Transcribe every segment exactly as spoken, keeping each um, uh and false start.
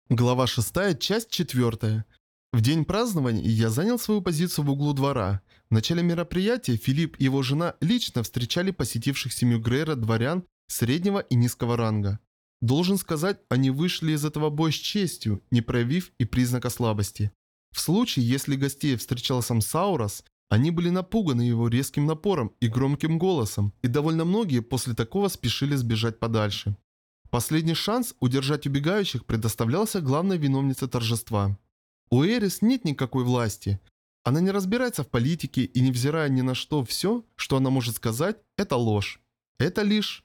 Глава шестая, часть четвёртая. В день празднования я занял свою позицию в углу двора. В начале мероприятия Филипп и его жена лично встречали посетивших семью Грейра дворян среднего и низкого ранга. Должен сказать, они вышли из этого боя с честью, не проявив и признака слабости. В случае, если гостей встречал сам Саурос, они были напуганы его резким напором и громким голосом, и довольно многие после такого спешили сбежать подальше. Последний шанс удержать убегающих предоставлялся главной виновнице торжества. У Эрис нет никакой власти. Она не разбирается в политике и, невзирая ни на что, все, что она может сказать, это ложь. Это лишь...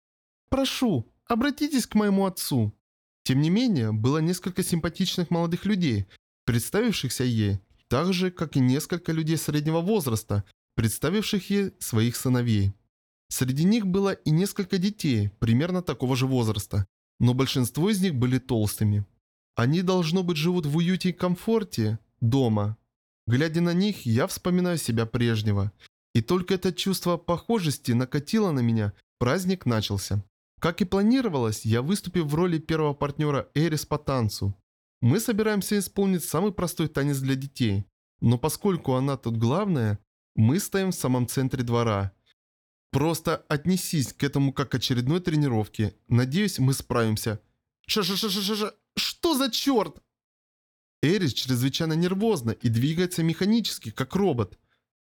«Прошу, обратитесь к моему отцу». Тем не менее, было несколько симпатичных молодых людей, представившихся ей, так же, как и несколько людей среднего возраста, представивших ей своих сыновей. Среди них было и несколько детей, примерно такого же возраста, но большинство из них были толстыми. Они, должно быть, живут в уюте и комфорте дома. Глядя на них, я вспоминаю себя прежнего. И только это чувство похожести накатило на меня, праздник начался. Как и планировалось, я выступил в роли первого партнера Эрис по танцу. Мы собираемся исполнить самый простой танец для детей, но поскольку она тут главная, мы стоим в самом центре двора. Просто отнесись к этому как к очередной тренировке. Надеюсь, мы справимся. Ша-ша-ша-ша-ша. Что за черт? Эрис чрезвычайно нервозна и двигается механически, как робот.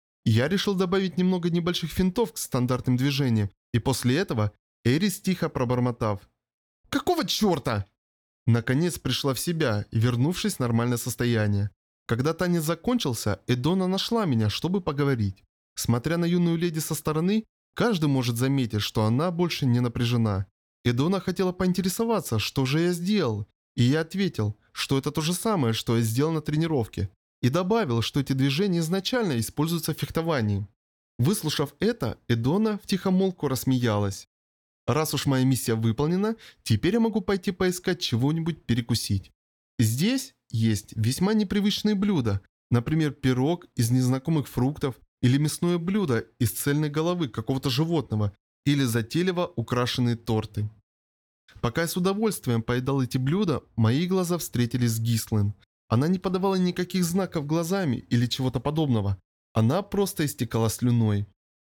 Я решил добавить немного небольших финтов к стандартным движениям, и после этого Эрис, тихо пробормотав: «Какого черта?» Наконец пришла в себя, вернувшись в нормальное состояние. Когда танец закончился, Эдона нашла меня, чтобы поговорить. Смотря на юную леди со стороны, каждый может заметить, что она больше не напряжена. Эдона хотела поинтересоваться, что же я сделал, и я ответил, что это то же самое, что я сделал на тренировке, и добавил, что эти движения изначально используются в фехтовании. Выслушав это, Эдона втихомолку рассмеялась. Раз уж моя миссия выполнена, теперь я могу пойти поискать чего-нибудь перекусить. Здесь есть весьма непривычные блюда, например, пирог из незнакомых фруктов, или мясное блюдо из цельной головы какого-то животного, или затейливо украшенные торты. Пока я с удовольствием поедал эти блюда, мои глаза встретились с Гислин. Она не подавала никаких знаков глазами или чего-то подобного. Она просто истекала слюной.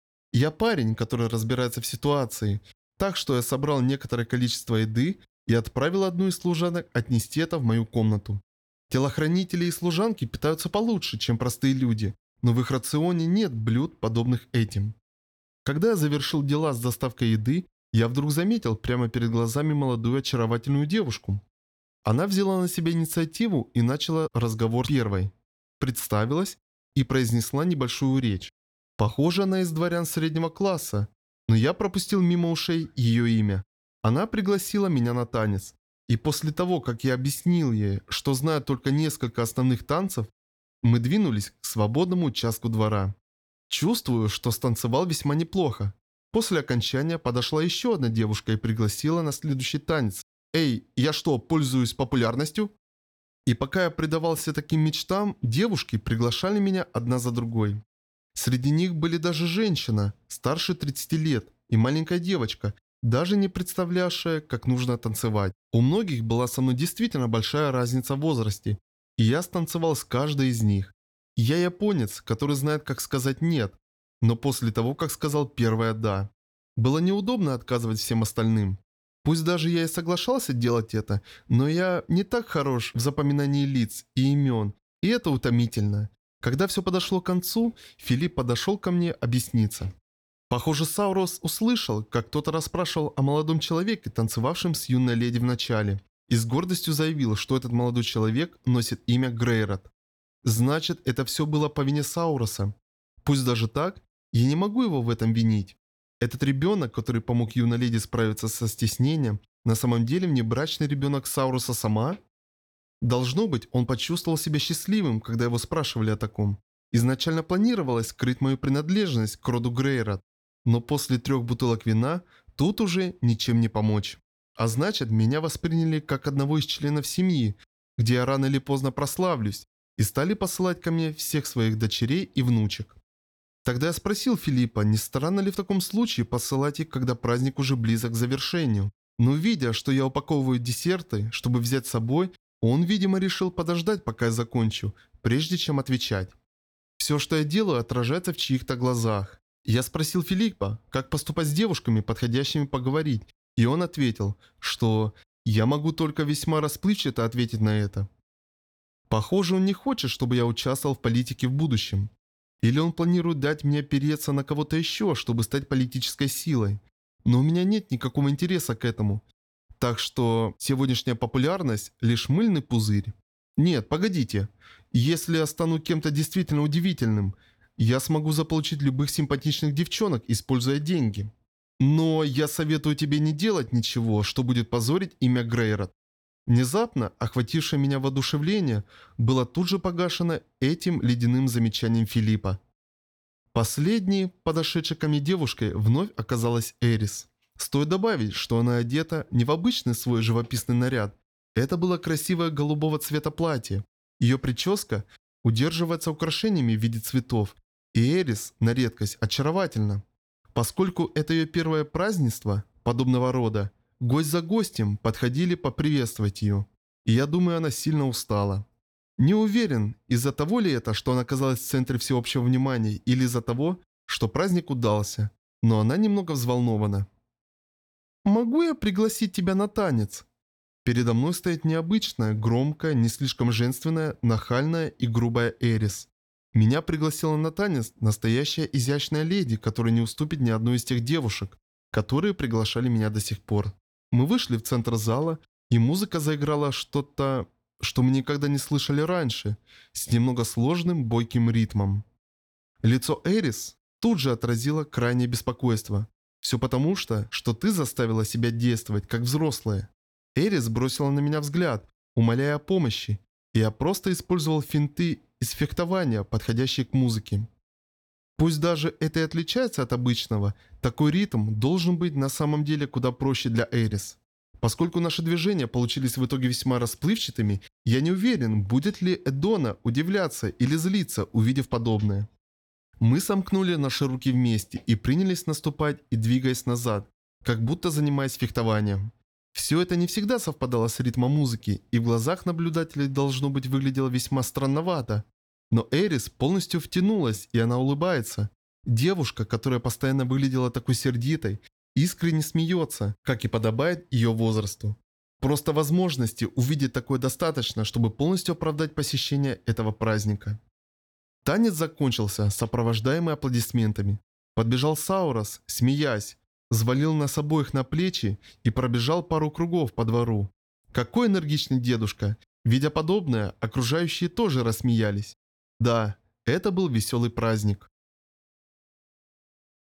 Я парень, который разбирается в ситуации, так что я собрал некоторое количество еды и отправил одну из служанок отнести это в мою комнату. Телохранители и служанки питаются получше, чем простые люди, но в их рационе нет блюд, подобных этим. Когда я завершил дела с доставкой еды, я вдруг заметил прямо перед глазами молодую очаровательную девушку. Она взяла на себя инициативу и начала разговор первой. Представилась и произнесла небольшую речь. Похоже, она из дворян среднего класса, но я пропустил мимо ушей ее имя. Она пригласила меня на танец. И после того, как я объяснил ей, что знаю только несколько основных танцев, мы двинулись к свободному участку двора. Чувствую, что станцевал весьма неплохо. После окончания подошла еще одна девушка и пригласила на следующий танец. «Эй, я что, пользуюсь популярностью?» И пока я предавался таким мечтам, девушки приглашали меня одна за другой. Среди них были даже женщина, старше тридцати лет, и маленькая девочка, даже не представлявшая, как нужно танцевать. У многих была со мной действительно большая разница в возрасте, и я станцевал с каждой из них. Я японец, который знает, как сказать «нет», но после того, как сказал первое «да». Было неудобно отказывать всем остальным. Пусть даже я и соглашался делать это, но я не так хорош в запоминании лиц и имен, и это утомительно. Когда все подошло к концу, Филипп подошел ко мне объясниться. Похоже, Саурос услышал, как кто-то расспрашивал о молодом человеке, танцевавшем с юной леди в начале, и с гордостью заявил, что этот молодой человек носит имя Грейрот. Значит, это все было по вине Сауроса. Пусть даже так, я не могу его в этом винить. Этот ребенок, который помог юной леди справиться со стеснением, на самом деле внебрачный ребенок Сауроса сама? Должно быть, он почувствовал себя счастливым, когда его спрашивали о таком. Изначально планировалось скрыть мою принадлежность к роду Грейрот, но после трех бутылок вина тут уже ничем не помочь. А значит, меня восприняли как одного из членов семьи, где я рано или поздно прославлюсь, и стали посылать ко мне всех своих дочерей и внучек. Тогда я спросил Филиппа, не странно ли в таком случае посылать их, когда праздник уже близок к завершению. Но видя, что я упаковываю десерты, чтобы взять с собой, Он, видимо, решил подождать, пока я закончу, прежде чем отвечать. Все, что я делаю, отражается в чьих-то глазах. Я спросил Филиппа, как поступать с девушками, подходящими поговорить, и он ответил, что я могу только весьма расплывчато ответить на это. Похоже, он не хочет, чтобы я участвовал в политике в будущем. Или он планирует дать мне опереться на кого-то еще, чтобы стать политической силой. Но у меня нет никакого интереса к этому. Так что сегодняшняя популярность – лишь мыльный пузырь. Нет, погодите. Если я стану кем-то действительно удивительным, я смогу заполучить любых симпатичных девчонок, используя деньги. Но я советую тебе не делать ничего, что будет позорить имя Грейрот. Внезапно, охватившее меня воодушевление, было тут же погашено этим ледяным замечанием Филиппа. Последней, подошедшей ко мне девушкой, вновь оказалась Эрис. Стоит добавить, что она одета не в обычный свой живописный наряд. Это было красивое голубого цвета платье. Ее прическа удерживается украшениями в виде цветов, и Эрис, на редкость, очаровательна. Поскольку это ее первое празднество подобного рода, гость за гостем подходили поприветствовать ее. И я думаю, она сильно устала. Не уверен, из-за того ли это, что она оказалась в центре всеобщего внимания, или из-за того, что праздник удался, но она немного взволнована. «Могу я пригласить тебя на танец?» Передо мной стоит необычная, громкая, не слишком женственная, нахальная и грубая Эрис. Меня пригласила на танец настоящая изящная леди, которая не уступит ни одной из тех девушек, которые приглашали меня до сих пор. Мы вышли в центр зала, и музыка заиграла что-то, что мы никогда не слышали раньше, с немного сложным, бойким ритмом. Лицо Эрис тут же отразило крайнее беспокойство. Все потому что, что ты заставила себя действовать, как взрослая. Эрис бросила на меня взгляд, умоляя о помощи, и я просто использовал финты из фехтования, подходящие к музыке. Пусть даже это и отличается от обычного, такой ритм должен быть на самом деле куда проще для Эрис. Поскольку наши движения получились в итоге весьма расплывчатыми, я не уверен, будет ли Эдона удивляться или злиться, увидев подобное. Мы сомкнули наши руки вместе и принялись наступать и двигаясь назад, как будто занимаясь фехтованием. Все это не всегда совпадало с ритмом музыки, и в глазах наблюдателей должно быть выглядело весьма странновато. Но Эрис полностью втянулась, и она улыбается. Девушка, которая постоянно выглядела такой сердитой, искренне смеется, как и подобает ее возрасту. Просто возможности увидеть такое достаточно, чтобы полностью оправдать посещение этого праздника. Танец закончился, сопровождаемый аплодисментами. Подбежал Саурос, смеясь, взвалил нас обоих на плечи и пробежал пару кругов по двору. Какой энергичный дедушка! Видя подобное, окружающие тоже рассмеялись. Да, это был веселый праздник.